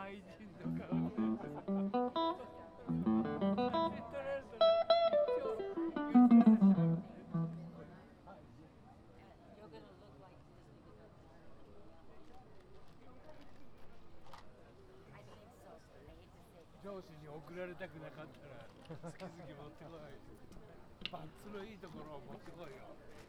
上司に送られたくなかったら好き好き持ってこい。パンツのいいところを持ってこいよ。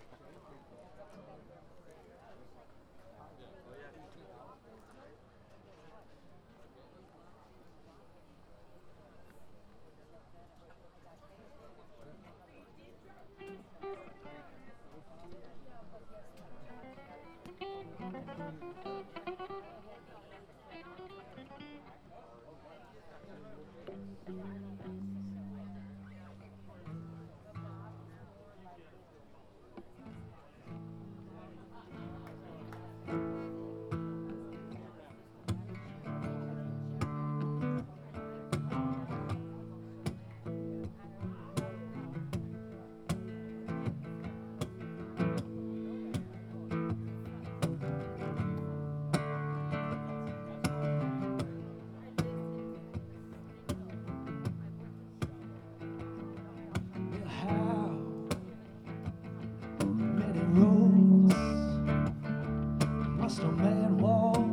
Roads must a man walk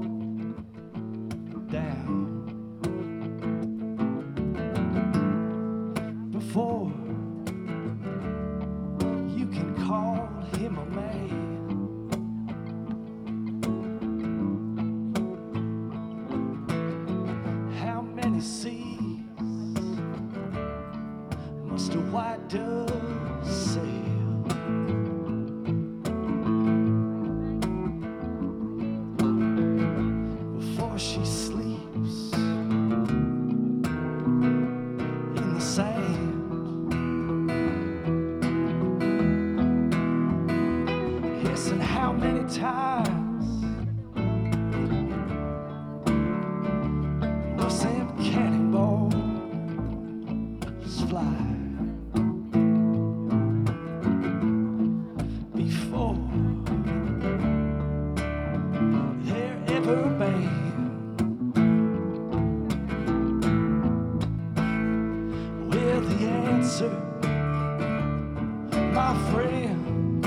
down before you can call him a man? How many seas must a white dove sail she sleeps in the sand? Yes, and how many times must them cannonballs fly before they're ever banned? The answer, my friend,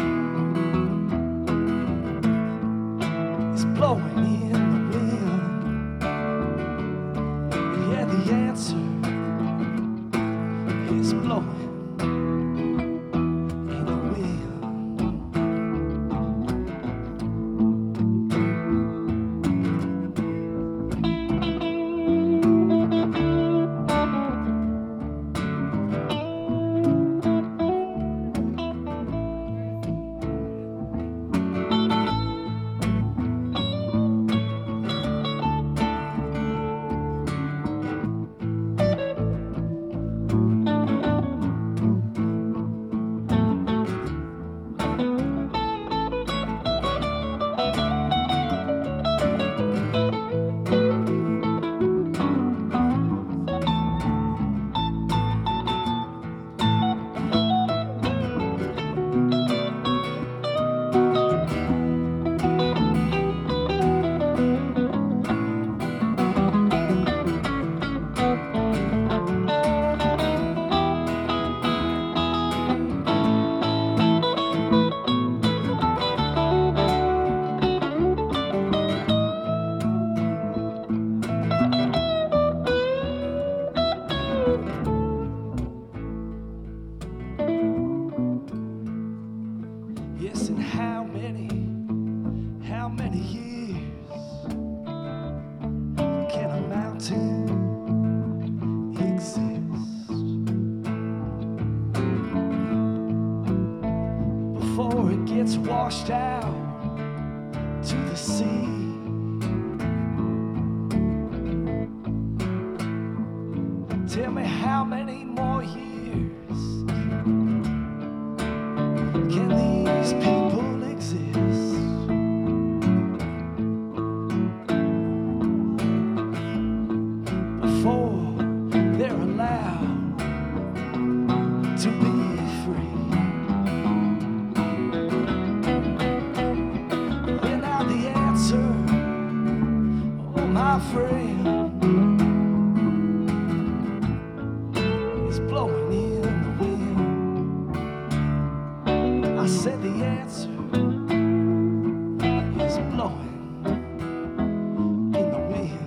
is blowing in the wind. Yeah, the answer is blowing in the wind. Yes, and how many years can a mountain exist before it gets washed out to the sea? Tell me how many more years can these people exist before they're allowed to be free? And now the answer, oh my friend, said the answer is blowing in the wind.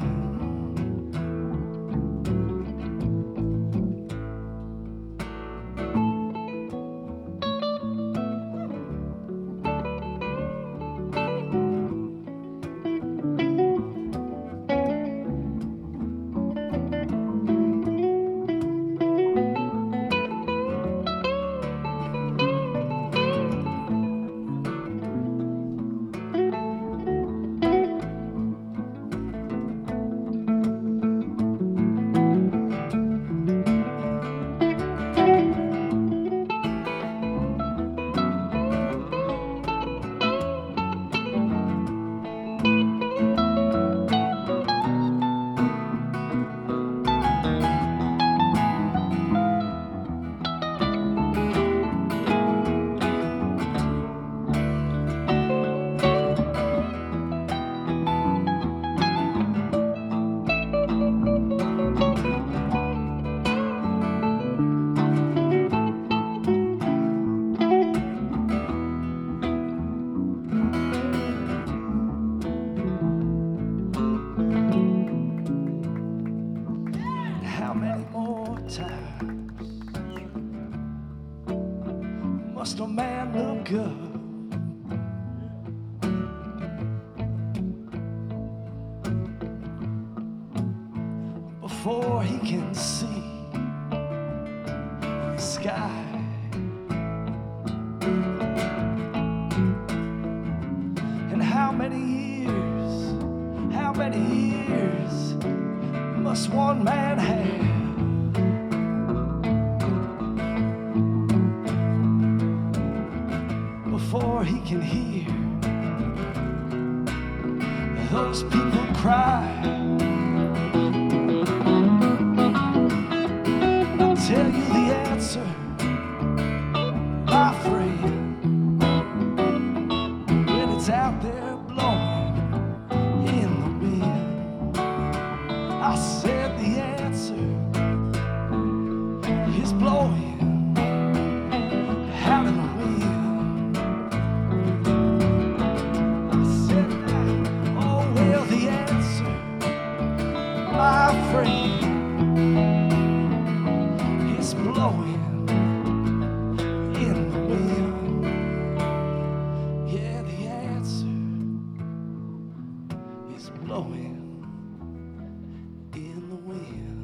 How many more times must a man look up before he can see the sky? And how many years must one man have before he can hear those people cry? I'll tell you the answer, my friend, when it's out there blowing in the wind. I said the answer is blowing out in the wind. I said that, oh well, the answer, my friend, is blowing in the wind. Yeah, the answer is blowing in the wind.